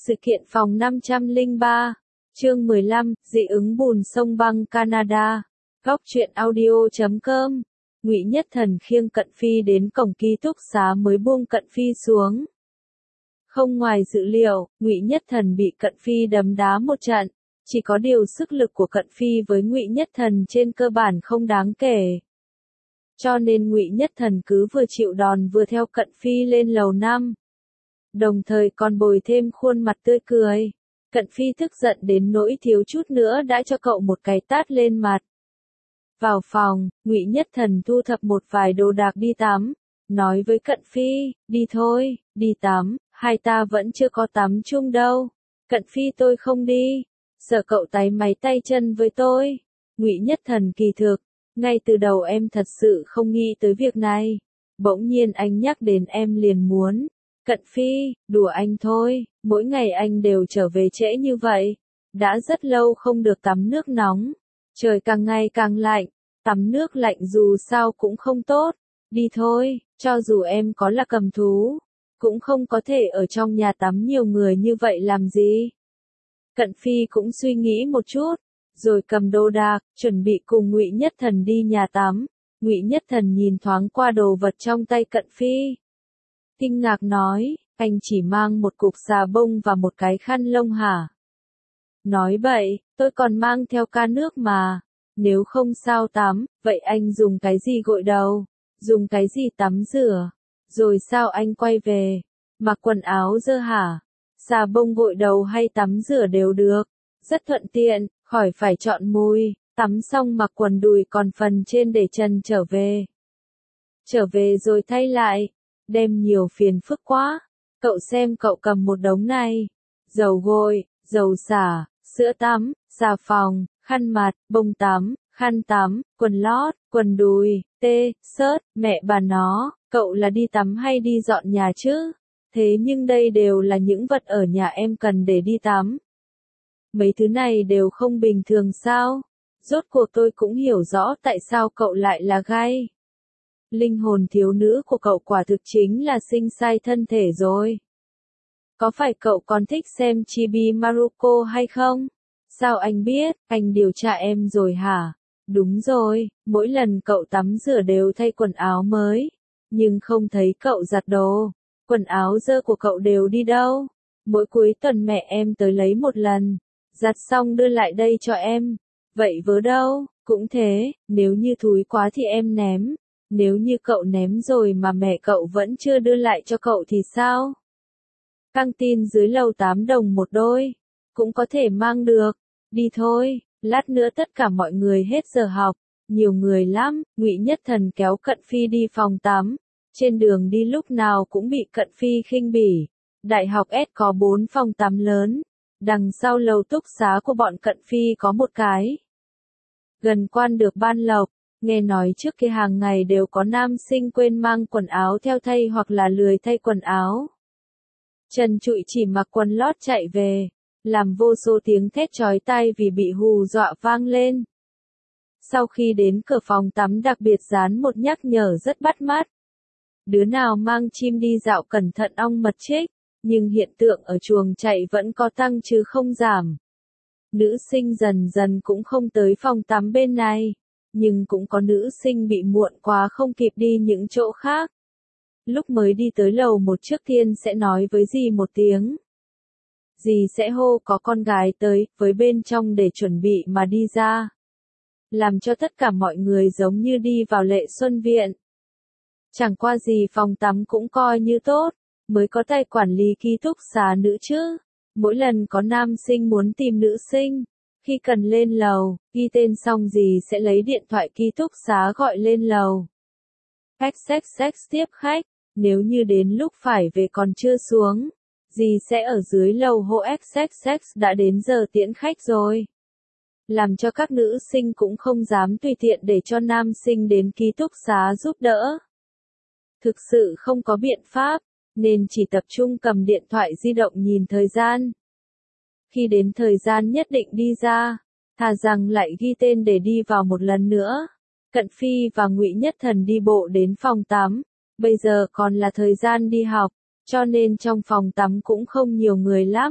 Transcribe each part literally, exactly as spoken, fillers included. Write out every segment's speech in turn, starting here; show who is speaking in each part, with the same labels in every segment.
Speaker 1: Sự kiện phòng năm trăm lẻ ba, chương mười lăm, dị ứng bùn sông băng Canada. Góc truyện audio chấm com. Ngụy Nhất Thần khiêng Cận Phi đến cổng ký túc xá mới buông Cận Phi xuống. Không ngoài dự liệu, Ngụy Nhất Thần bị Cận Phi đấm đá một trận, chỉ có điều sức lực của Cận Phi với Ngụy Nhất Thần trên cơ bản không đáng kể. Cho nên Ngụy Nhất Thần cứ vừa chịu đòn vừa theo Cận Phi lên lầu năm. Đồng thời còn bồi thêm khuôn mặt tươi cười. Cận Phi tức giận đến nỗi thiếu chút nữa đã cho cậu một cái tát lên mặt. Vào phòng, Ngụy Nhất Thần thu thập một vài đồ đạc đi tắm, nói với Cận Phi, đi thôi, đi tắm, hai ta vẫn chưa có tắm chung đâu. Cận Phi tôi không đi, sợ cậu táy máy tay chân với tôi. Ngụy Nhất Thần kỳ thực, ngay từ đầu em thật sự không nghĩ tới việc này. Bỗng nhiên anh nhắc đến em liền muốn. Cận Phi, đùa anh thôi, mỗi ngày anh đều trở về trễ như vậy. Đã rất lâu không được tắm nước nóng. Trời càng ngày càng lạnh, tắm nước lạnh dù sao cũng không tốt. Đi thôi, cho dù em có là cầm thú, cũng không có thể ở trong nhà tắm nhiều người như vậy làm gì. Cận Phi cũng suy nghĩ một chút, rồi cầm đồ đạc, chuẩn bị cùng Ngụy Nhất Thần đi nhà tắm. Ngụy Nhất Thần nhìn thoáng qua đồ vật trong tay Cận Phi. Kinh ngạc nói, anh chỉ mang một cục xà bông và một cái khăn lông hả? Nói vậy, tôi còn mang theo ca nước mà. Nếu không sao tắm, vậy anh dùng cái gì gội đầu? Dùng cái gì tắm rửa? Rồi sao anh quay về? Mặc quần áo dơ hả? Xà bông gội đầu hay tắm rửa đều được. Rất thuận tiện, khỏi phải chọn mùi. Tắm xong mặc quần đùi còn phần trên để chân trở về. Trở về rồi thay lại. Đem nhiều phiền phức quá. Cậu xem cậu cầm một đống này. Dầu gội, dầu xả, sữa tắm, xà phòng, khăn mặt, bông tắm, khăn tắm, quần lót, quần đùi, tê, sớt, mẹ bà nó, cậu là đi tắm hay đi dọn nhà chứ? Thế nhưng đây đều là những vật ở nhà em cần để đi tắm. Mấy thứ này đều không bình thường sao? Rốt cuộc tôi cũng hiểu rõ tại sao cậu lại là gay. Linh hồn thiếu nữ của cậu quả thực chính là sinh sai thân thể rồi. Có phải cậu còn thích xem Chibi Maruko hay không? Sao anh biết, anh điều tra em rồi hả? Đúng rồi, mỗi lần cậu tắm rửa đều thay quần áo mới. Nhưng không thấy cậu giặt đồ. Quần áo dơ của cậu đều đi đâu? Mỗi cuối tuần mẹ em tới lấy một lần. Giặt xong đưa lại đây cho em. Vậy vớ đâu? Cũng thế, nếu như thúi quá thì em ném. Nếu như cậu ném rồi mà mẹ cậu vẫn chưa đưa lại cho cậu thì sao? Căng tin dưới lầu tám đồng một đôi. Cũng có thể mang được. Đi thôi, lát nữa tất cả mọi người hết giờ học. Nhiều người lắm, Ngụy Nhất Thần kéo Cận Phi đi phòng tắm. Trên đường đi lúc nào cũng bị Cận Phi khinh bỉ. Đại học S có bốn phòng tắm lớn. Đằng sau lầu túc xá của bọn Cận Phi có một cái. Gần quan được Ban Lộc. Nghe nói trước kia hàng ngày đều có nam sinh quên mang quần áo theo thay hoặc là lười thay quần áo. Trần Trụi chỉ mặc quần lót chạy về, làm vô số tiếng thét chói tai vì bị hù dọa vang lên. Sau khi đến cửa phòng tắm đặc biệt dán một nhắc nhở rất bắt mắt. Đứa nào mang chim đi dạo cẩn thận ong mật chích, nhưng hiện tượng ở chuồng chạy vẫn có tăng chứ không giảm. Nữ sinh dần dần cũng không tới phòng tắm bên này. Nhưng cũng có nữ sinh bị muộn quá không kịp đi những chỗ khác. Lúc mới đi tới lầu một trước tiên sẽ nói với dì một tiếng. Dì sẽ hô có con gái tới, với bên trong để chuẩn bị mà đi ra. Làm cho tất cả mọi người giống như đi vào Lệ Xuân Viện. Chẳng qua gì phòng tắm cũng coi như tốt, mới có tay quản lý ký túc xá nữ chứ. Mỗi lần có nam sinh muốn tìm nữ sinh. Khi cần lên lầu, ghi tên xong dì sẽ lấy điện thoại ký túc xá gọi lên lầu. Khách xách xách tiếp khách, nếu như đến lúc phải về còn chưa xuống, dì sẽ ở dưới lầu hô xách xách đã đến giờ tiễn khách rồi. Làm cho các nữ sinh cũng không dám tùy tiện để cho nam sinh đến ký túc xá giúp đỡ. Thực sự không có biện pháp, nên chỉ tập trung cầm điện thoại di động nhìn thời gian. Khi đến thời gian nhất định đi ra, thà rằng lại ghi tên để đi vào một lần nữa. Cận Phi và Ngụy Nhất Thần đi bộ đến phòng tắm, bây giờ còn là thời gian đi học, cho nên trong phòng tắm cũng không nhiều người lắm,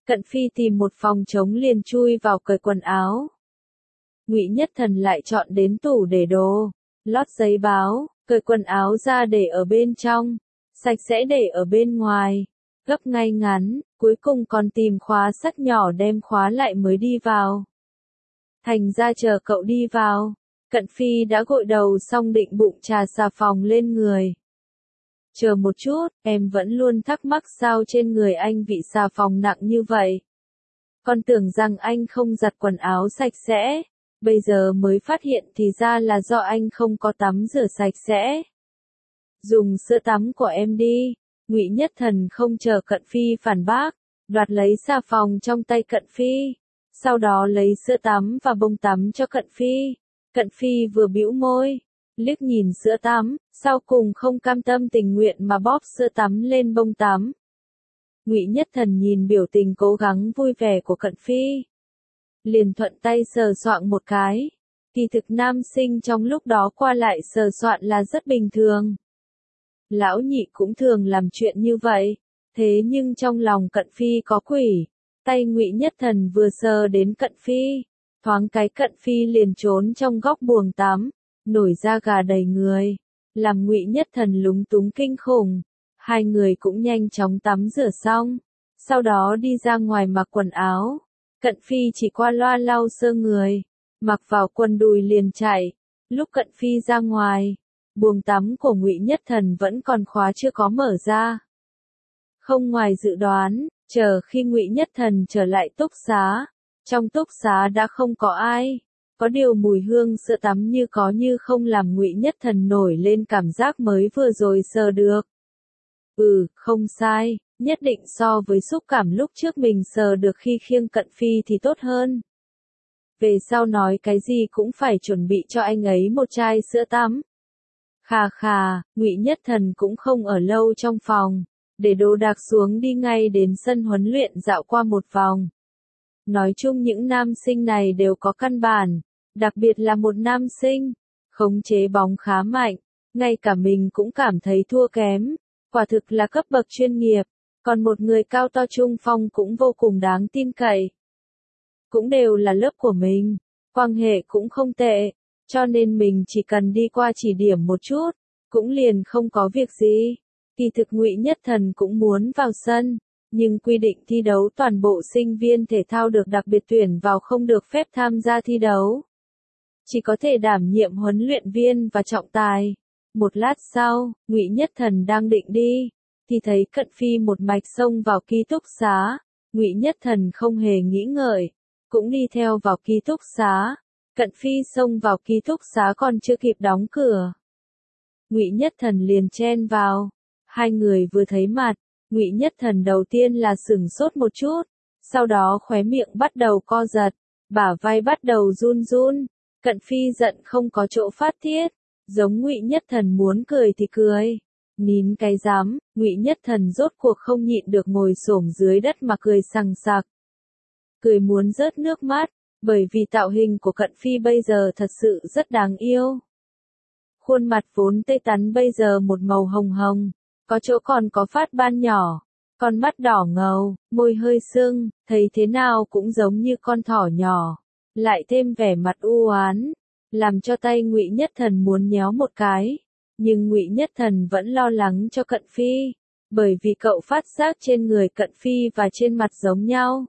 Speaker 1: Cận Phi tìm một phòng trống liền chui vào cởi quần áo. Ngụy Nhất Thần lại chọn đến tủ để đồ, lót giấy báo, cởi quần áo ra để ở bên trong, sạch sẽ để ở bên ngoài, gấp ngay ngắn, cuối cùng còn tìm khóa sắt nhỏ đem khóa lại mới đi vào. Thành ra chờ cậu đi vào, Cận Phi đã gội đầu xong định bụng trà xà phòng lên người. Chờ một chút, em vẫn luôn thắc mắc sao trên người anh vị xà phòng nặng như vậy. Con tưởng rằng anh không giặt quần áo sạch sẽ, bây giờ mới phát hiện thì ra là do anh không có tắm rửa sạch sẽ. Dùng sữa tắm của em đi. Ngụy Nhất Thần không chờ Cận Phi phản bác, đoạt lấy xà phòng trong tay Cận Phi, sau đó lấy sữa tắm và bông tắm cho Cận Phi. Cận Phi vừa bĩu môi, liếc nhìn sữa tắm, sau cùng không cam tâm tình nguyện mà bóp sữa tắm lên bông tắm. Ngụy Nhất Thần nhìn biểu tình cố gắng vui vẻ của Cận Phi, liền thuận tay sờ soạng một cái. Kỳ thực nam sinh trong lúc đó qua lại sờ soạn là rất bình thường. Lão nhị cũng thường làm chuyện như vậy, thế nhưng trong lòng Cận Phi có quỷ. Tay Ngụy Nhất Thần vừa sờ đến Cận Phi, thoáng cái Cận Phi liền trốn trong góc buồng tắm, nổi da gà đầy người, làm Ngụy Nhất Thần lúng túng kinh khủng. Hai người cũng nhanh chóng tắm rửa xong, sau đó đi ra ngoài mặc quần áo. Cận Phi chỉ qua loa lau sơ người, mặc vào quần đùi liền chạy. Lúc Cận Phi ra ngoài, buồng tắm của Ngụy Nhất Thần vẫn còn khóa chưa có mở ra. Không ngoài dự đoán, chờ khi Ngụy Nhất Thần trở lại túc xá, trong túc xá đã không có ai. Có điều mùi hương sữa tắm như có như không làm Ngụy Nhất Thần nổi lên cảm giác mới vừa rồi sờ được. Ừ, không sai, nhất định so với xúc cảm lúc trước mình sờ được khi khiêng Cận Phi thì tốt hơn. Về sau nói cái gì cũng phải chuẩn bị cho anh ấy một chai sữa tắm. Khà khà, Ngụy Nhất Thần cũng không ở lâu trong phòng, để đồ đạc xuống đi ngay đến sân huấn luyện dạo qua một vòng. Nói chung những nam sinh này đều có căn bản, đặc biệt là một nam sinh, khống chế bóng khá mạnh, ngay cả mình cũng cảm thấy thua kém, quả thực là cấp bậc chuyên nghiệp, còn một người cao to trung phong cũng vô cùng đáng tin cậy. Cũng đều là lớp của mình, quan hệ cũng không tệ, cho nên mình chỉ cần đi qua chỉ điểm một chút, cũng liền không có việc gì. Kỳ thực Ngụy Nhất Thần cũng muốn vào sân, nhưng quy định thi đấu toàn bộ sinh viên thể thao được đặc biệt tuyển vào không được phép tham gia thi đấu. Chỉ có thể đảm nhiệm huấn luyện viên và trọng tài. Một lát sau, Ngụy Nhất Thần đang định đi, thì thấy Cận Phi một mạch xông vào ký túc xá. Ngụy Nhất Thần không hề nghĩ ngợi, cũng đi theo vào ký túc xá. Cận Phi xông vào ký túc xá còn chưa kịp đóng cửa, Ngụy Nhất Thần liền chen vào. Hai người vừa thấy mặt, Ngụy Nhất Thần đầu tiên là sửng sốt một chút, sau đó khóe miệng bắt đầu co giật, bả vai bắt đầu run run. Cận Phi giận không có chỗ phát tiết, giống Ngụy Nhất Thần muốn cười thì cười, nín cái dám. Ngụy Nhất Thần rốt cuộc không nhịn được ngồi xổm dưới đất mà cười sằng sặc, cười muốn rớt nước mắt, bởi vì tạo hình của Cận Phi bây giờ thật sự rất đáng yêu. Khuôn mặt vốn tê tắn bây giờ một màu hồng hồng, có chỗ còn có phát ban nhỏ, con mắt đỏ ngầu, môi hơi sưng, thấy thế nào cũng giống như con thỏ nhỏ, lại thêm vẻ mặt u oán, làm cho tay Ngụy Nhất Thần muốn nhéo một cái, nhưng Ngụy Nhất Thần vẫn lo lắng cho Cận Phi, bởi vì cậu phát giác trên người Cận Phi và trên mặt giống nhau,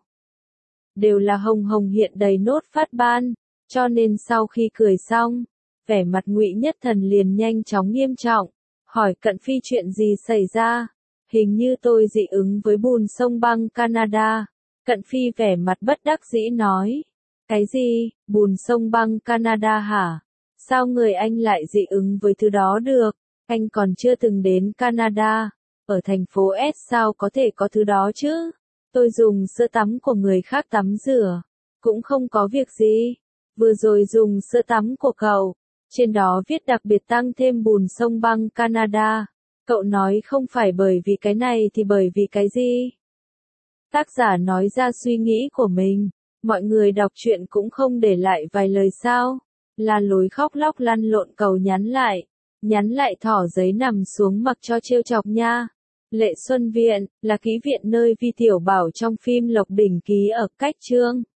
Speaker 1: đều là hồng hồng hiện đầy nốt phát ban, cho nên sau khi cười xong, vẻ mặt Ngụy Nhất Thần liền nhanh chóng nghiêm trọng, hỏi Cận Phi chuyện gì xảy ra. Hình như tôi dị ứng với bùn sông băng Canada. Cận Phi vẻ mặt bất đắc dĩ nói. Cái gì, bùn sông băng Canada hả? Sao người anh lại dị ứng với thứ đó được? Anh còn chưa từng đến Canada. Ở thành phố S sao có thể có thứ đó chứ? Tôi dùng sữa tắm của người khác tắm rửa, cũng không có việc gì. Vừa rồi dùng sữa tắm của cậu, trên đó viết đặc biệt tăng thêm bùn sông băng Canada. Cậu nói không phải bởi vì cái này thì bởi vì cái gì? Tác giả nói ra suy nghĩ của mình, mọi người đọc truyện cũng không để lại vài lời sao. Là lối khóc lóc lăn lộn cầu nhắn lại, nhắn lại thỏ giấy nằm xuống mặc cho trêu chọc nha. Lệ Xuân Viện, là ký viện nơi Vi Tiểu Bảo trong phim Lộc Đỉnh ký ở cách chương.